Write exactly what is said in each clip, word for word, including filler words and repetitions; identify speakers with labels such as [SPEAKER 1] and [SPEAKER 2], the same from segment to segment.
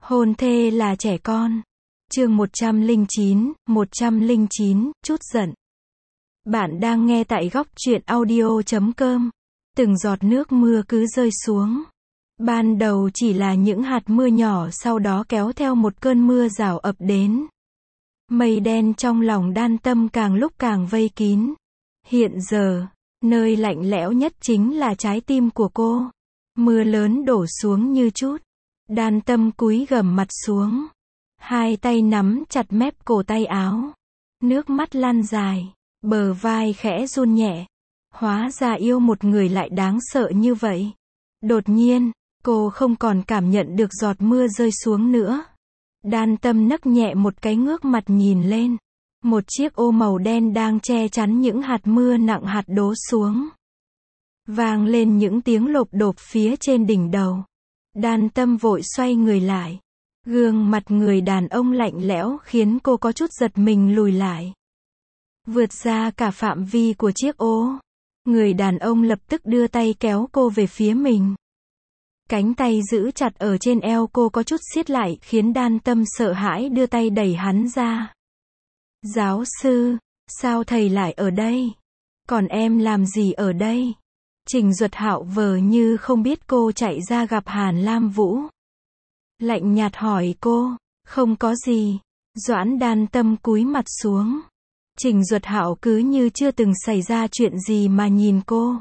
[SPEAKER 1] Hôn thê là trẻ con. Chương một trăm lẻ chín, một trăm lẻ chín, chút giận. Bạn đang nghe tại góc truyện audio chấm com. Từng giọt nước mưa cứ rơi xuống. Ban đầu chỉ là những hạt mưa nhỏ, sau đó kéo theo một cơn mưa rào ập đến. Mây đen trong lòng Đan Tâm càng lúc càng vây kín. Hiện giờ, nơi lạnh lẽo nhất chính là trái tim của cô. Mưa lớn đổ xuống như chút. Đan Tâm cúi gằm mặt xuống. Hai tay nắm chặt mép cổ tay áo. Nước mắt lan dài. Bờ vai khẽ run nhẹ. Hóa ra yêu một người lại đáng sợ như vậy. Đột nhiên, cô không còn cảm nhận được giọt mưa rơi xuống nữa. Đan Tâm nấc nhẹ một cái, ngước mặt nhìn lên. Một chiếc ô màu đen đang che chắn những hạt mưa nặng hạt đổ xuống. Vang lên những tiếng lộp độp phía trên đỉnh đầu. Đan Tâm vội xoay người lại. Gương mặt người đàn ông lạnh lẽo khiến cô có chút giật mình lùi lại. Vượt ra cả phạm vi của chiếc ô. Người đàn ông lập tức đưa tay kéo cô về phía mình. Cánh tay giữ chặt ở trên eo cô có chút siết lại, khiến Đan Tâm sợ hãi đưa tay đẩy hắn ra. Giáo sư, sao thầy lại ở đây? Còn em làm gì ở đây? Trình Duật Hạo vờ như không biết cô chạy ra gặp Hàn Lam Vũ. Lạnh nhạt hỏi cô, không có gì. Doãn Đan Tâm cúi mặt xuống. Trình Duật Hạo cứ như chưa từng xảy ra chuyện gì mà nhìn cô.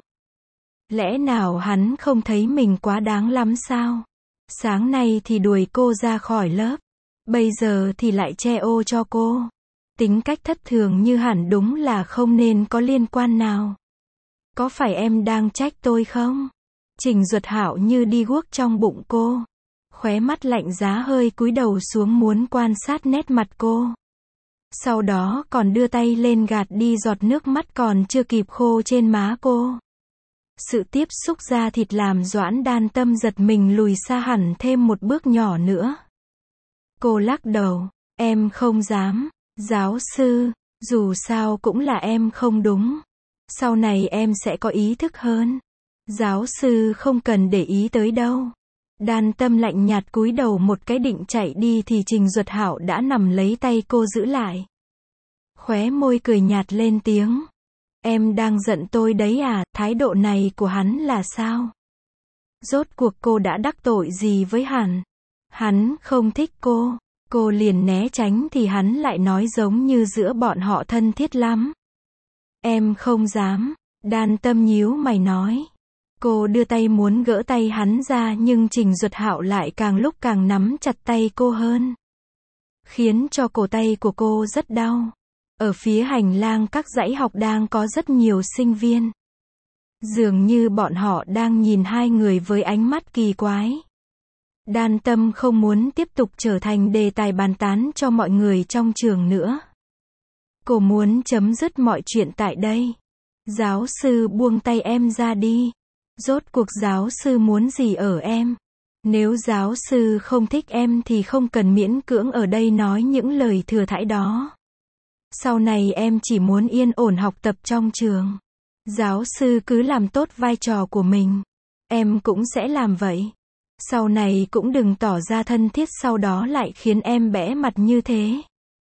[SPEAKER 1] Lẽ nào hắn không thấy mình quá đáng lắm sao? Sáng nay thì đuổi cô ra khỏi lớp. Bây giờ thì lại che ô cho cô. Tính cách thất thường như hẳn đúng là không nên có liên quan nào. Có phải em đang trách tôi không? Trình Duật Hạo như đi guốc trong bụng cô. Khóe mắt lạnh giá hơi cúi đầu xuống muốn quan sát nét mặt cô. Sau đó còn đưa tay lên gạt đi giọt nước mắt còn chưa kịp khô trên má cô. Sự tiếp xúc da thịt làm Doãn Đan Tâm giật mình lùi xa hẳn thêm một bước nhỏ nữa. Cô lắc đầu, em không dám. Giáo sư, dù sao cũng là em không đúng. Sau này em sẽ có ý thức hơn. Giáo sư không cần để ý tới đâu. Đan Tâm lạnh nhạt cúi đầu một cái định chạy đi thì Trình Duật Hạo đã nắm lấy tay cô giữ lại. Khóe môi cười nhạt lên tiếng. Em đang giận tôi đấy à? Thái độ này của hắn là sao? Rốt cuộc cô đã đắc tội gì với hắn? Hắn không thích cô. Cô liền né tránh thì hắn lại nói giống như giữa bọn họ thân thiết lắm. Em không dám. Đan Tâm nhíu mày nói. Cô đưa tay muốn gỡ tay hắn ra nhưng Trình Duật Hạo lại càng lúc càng nắm chặt tay cô hơn. Khiến cho cổ tay của cô rất đau. Ở phía hành lang các dãy học đang có rất nhiều sinh viên. Dường như bọn họ đang nhìn hai người với ánh mắt kỳ quái. Đan Tâm không muốn tiếp tục trở thành đề tài bàn tán cho mọi người trong trường nữa. Cô muốn chấm dứt mọi chuyện tại đây. Giáo sư buông tay em ra đi. Rốt cuộc giáo sư muốn gì ở em? Nếu giáo sư không thích em thì không cần miễn cưỡng ở đây nói những lời thừa thãi đó. Sau này em chỉ muốn yên ổn học tập trong trường. Giáo sư cứ làm tốt vai trò của mình. Em cũng sẽ làm vậy. Sau này cũng đừng tỏ ra thân thiết sau đó lại khiến em bẽ mặt như thế.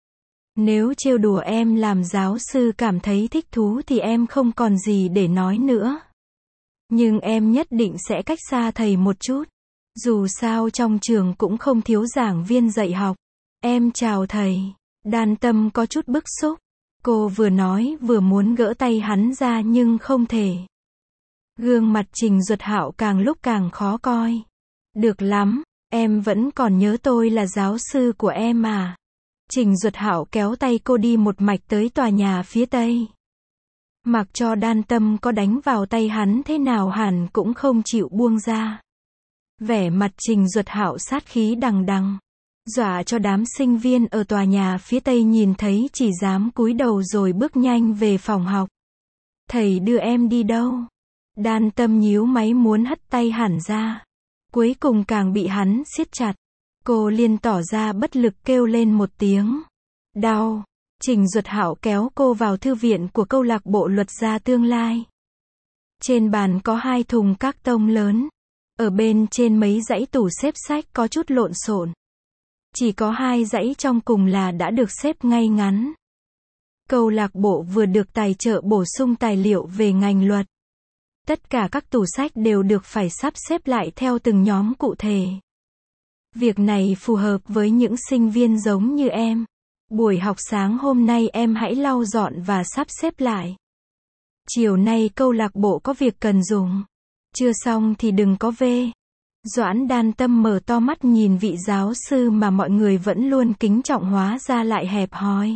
[SPEAKER 1] Nếu trêu đùa em làm giáo sư cảm thấy thích thú thì em không còn gì để nói nữa. Nhưng em nhất định sẽ cách xa thầy một chút. Dù sao trong trường cũng không thiếu giảng viên dạy học. Em chào thầy. Đan Tâm có chút bức xúc. Cô vừa nói vừa muốn gỡ tay hắn ra nhưng không thể. Gương mặt Trình Duật Hạo càng lúc càng khó coi. Được lắm, em vẫn còn nhớ tôi là giáo sư của em à. Trình Duật Hạo kéo tay cô đi một mạch tới tòa nhà phía tây. Mặc cho Đan Tâm có đánh vào tay hắn thế nào hẳn cũng không chịu buông ra. Vẻ mặt Trình Duật Hạo sát khí đằng đằng. Dọa cho đám sinh viên ở tòa nhà phía tây nhìn thấy chỉ dám cúi đầu rồi bước nhanh về phòng học. Thầy đưa em đi đâu? Đan Tâm nhíu máy muốn hất tay hẳn ra. Cuối cùng càng bị hắn siết chặt. Cô liền tỏ ra bất lực kêu lên một tiếng. Đau. Trình Duật Hạo kéo cô vào thư viện của câu lạc bộ luật gia tương lai. Trên bàn có hai thùng các tông lớn. Ở bên trên mấy dãy tủ xếp sách có chút lộn xộn. Chỉ có hai dãy trong cùng là đã được xếp ngay ngắn. Câu lạc bộ vừa được tài trợ bổ sung tài liệu về ngành luật. Tất cả các tủ sách đều được phải sắp xếp lại theo từng nhóm cụ thể. Việc này phù hợp với những sinh viên giống như em. Buổi học sáng hôm nay em hãy lau dọn và sắp xếp lại. Chiều nay câu lạc bộ có việc cần dùng. Chưa xong thì đừng có về. Doãn Đan Tâm mở to mắt nhìn vị giáo sư mà mọi người vẫn luôn kính trọng hóa ra lại hẹp hòi.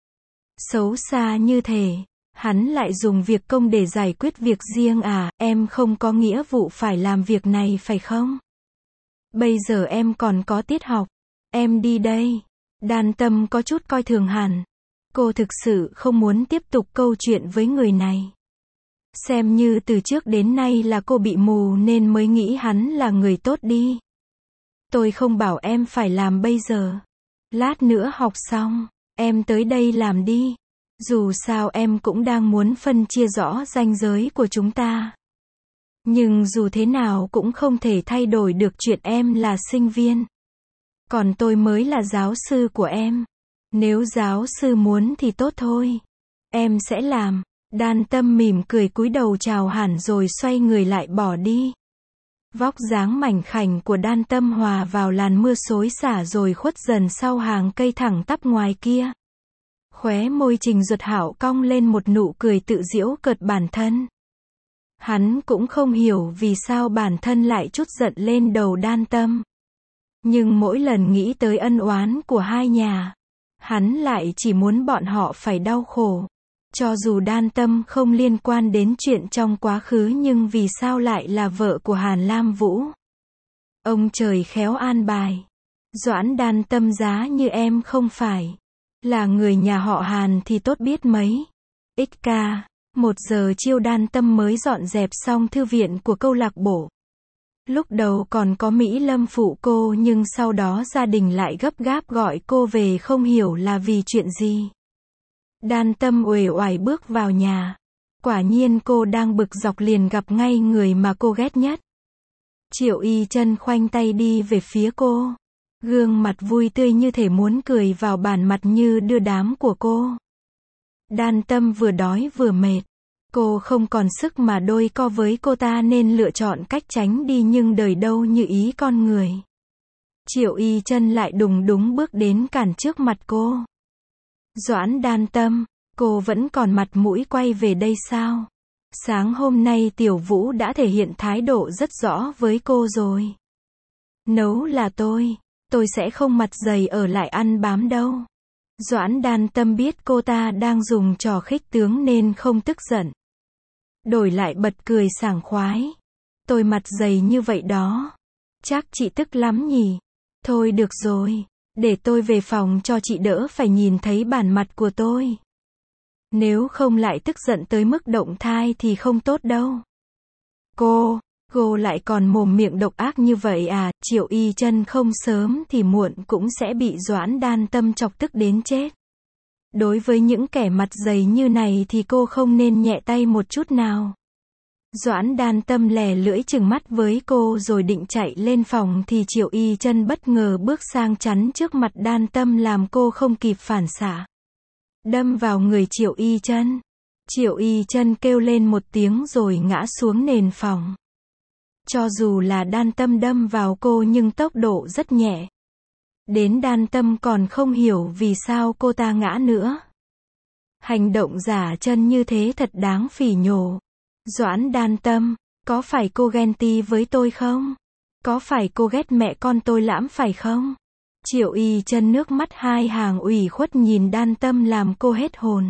[SPEAKER 1] Xấu xa như thế, hắn lại dùng việc công để giải quyết việc riêng à, em không có nghĩa vụ phải làm việc này phải không? Bây giờ em còn có tiết học, em đi đây. Đan Tâm có chút coi thường hẳn. Cô thực sự không muốn tiếp tục câu chuyện với người này. Xem như từ trước đến nay là cô bị mù nên mới nghĩ hắn là người tốt đi. Tôi không bảo em phải làm bây giờ. Lát nữa học xong, em tới đây làm đi. Dù sao em cũng đang muốn phân chia rõ ranh giới của chúng ta. Nhưng dù thế nào cũng không thể thay đổi được chuyện em là sinh viên. Còn tôi mới là giáo sư của em. Nếu giáo sư muốn thì tốt thôi. Em sẽ làm. Đan Tâm mỉm cười cúi đầu chào hẳn rồi xoay người lại bỏ đi. Vóc dáng mảnh khảnh của Đan Tâm hòa vào làn mưa xối xả rồi khuất dần sau hàng cây thẳng tắp ngoài kia. Khóe môi Trình Duật Hạo cong lên một nụ cười tự giễu cợt bản thân. Hắn cũng không hiểu vì sao bản thân lại trút giận lên đầu Đan Tâm. Nhưng mỗi lần nghĩ tới ân oán của hai nhà, hắn lại chỉ muốn bọn họ phải đau khổ. Cho dù Đan Tâm không liên quan đến chuyện trong quá khứ nhưng vì sao lại là vợ của Hàn Lam Vũ? Ông trời khéo an bài. Doãn Đan Tâm giá như em không phải là người nhà họ Hàn thì tốt biết mấy. ích ca, một giờ chiều Đan Tâm mới dọn dẹp xong thư viện của câu lạc bộ. Lúc đầu còn có Mỹ Lâm phụ cô nhưng sau đó gia đình lại gấp gáp gọi cô về không hiểu là vì chuyện gì. Đan Tâm uể oải bước vào nhà. Quả nhiên cô đang bực dọc liền gặp ngay người mà cô ghét nhất. Triệu Y Chân khoanh tay đi về phía cô. Gương mặt vui tươi như thể muốn cười vào bản mặt như đưa đám của cô. Đan Tâm vừa đói vừa mệt. Cô không còn sức mà đôi co với cô ta nên lựa chọn cách tránh đi nhưng đời đâu như ý con người. Triệu Y Chân lại đùng đúng bước đến cản trước mặt cô. Doãn Đan Tâm, cô vẫn còn mặt mũi quay về đây sao? Sáng hôm nay Tiểu Vũ đã thể hiện thái độ rất rõ với cô rồi. Nấu là tôi, tôi sẽ không mặt dày ở lại ăn bám đâu. Doãn Đan Tâm biết cô ta đang dùng trò khích tướng nên không tức giận. Đổi lại bật cười sảng khoái. Tôi mặt dày như vậy đó. Chắc chị tức lắm nhỉ? Thôi được rồi. Để tôi về phòng cho chị đỡ phải nhìn thấy bản mặt của tôi. Nếu không lại tức giận tới mức động thai thì không tốt đâu. Cô, cô lại còn mồm miệng độc ác như vậy à? Triệu Y Chân không sớm thì muộn cũng sẽ bị Doãn Đan Tâm chọc tức đến chết. Đối với những kẻ mặt dày như này thì cô không nên nhẹ tay một chút nào. Doãn Đan Tâm lè lưỡi trừng mắt với cô rồi định chạy lên phòng thì Triệu Y Chân bất ngờ bước sang chắn trước mặt Đan Tâm làm cô không kịp phản xạ. Đâm vào người Triệu Y Chân. Triệu Y Chân kêu lên một tiếng rồi ngã xuống nền phòng. Cho dù là Đan Tâm đâm vào cô nhưng tốc độ rất nhẹ. Đến Đan Tâm còn không hiểu vì sao cô ta ngã nữa. Hành động giả chân như thế thật đáng phỉ nhổ. Doãn Đan Tâm, có phải cô ghen tị với tôi không? Có phải cô ghét mẹ con tôi lắm phải không? Triệu Y Chân nước mắt hai hàng ủy khuất nhìn Đan Tâm làm cô hết hồn.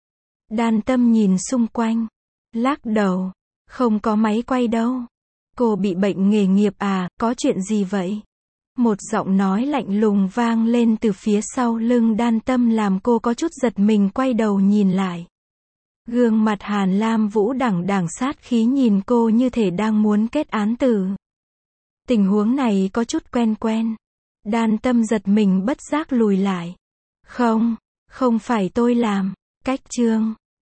[SPEAKER 1] Đan Tâm nhìn xung quanh, lắc đầu, không có máy quay đâu. Cô bị bệnh nghề nghiệp à, có chuyện gì vậy? Một giọng nói lạnh lùng vang lên từ phía sau lưng Đan Tâm làm cô có chút giật mình quay đầu nhìn lại. Gương mặt Hàn Lam Vũ đằng đằng sát khí nhìn cô như thể đang muốn kết án tử. Tình huống này có chút quen quen. Đan Tâm giật mình bất giác lùi lại. Không, không phải tôi làm. Cách chương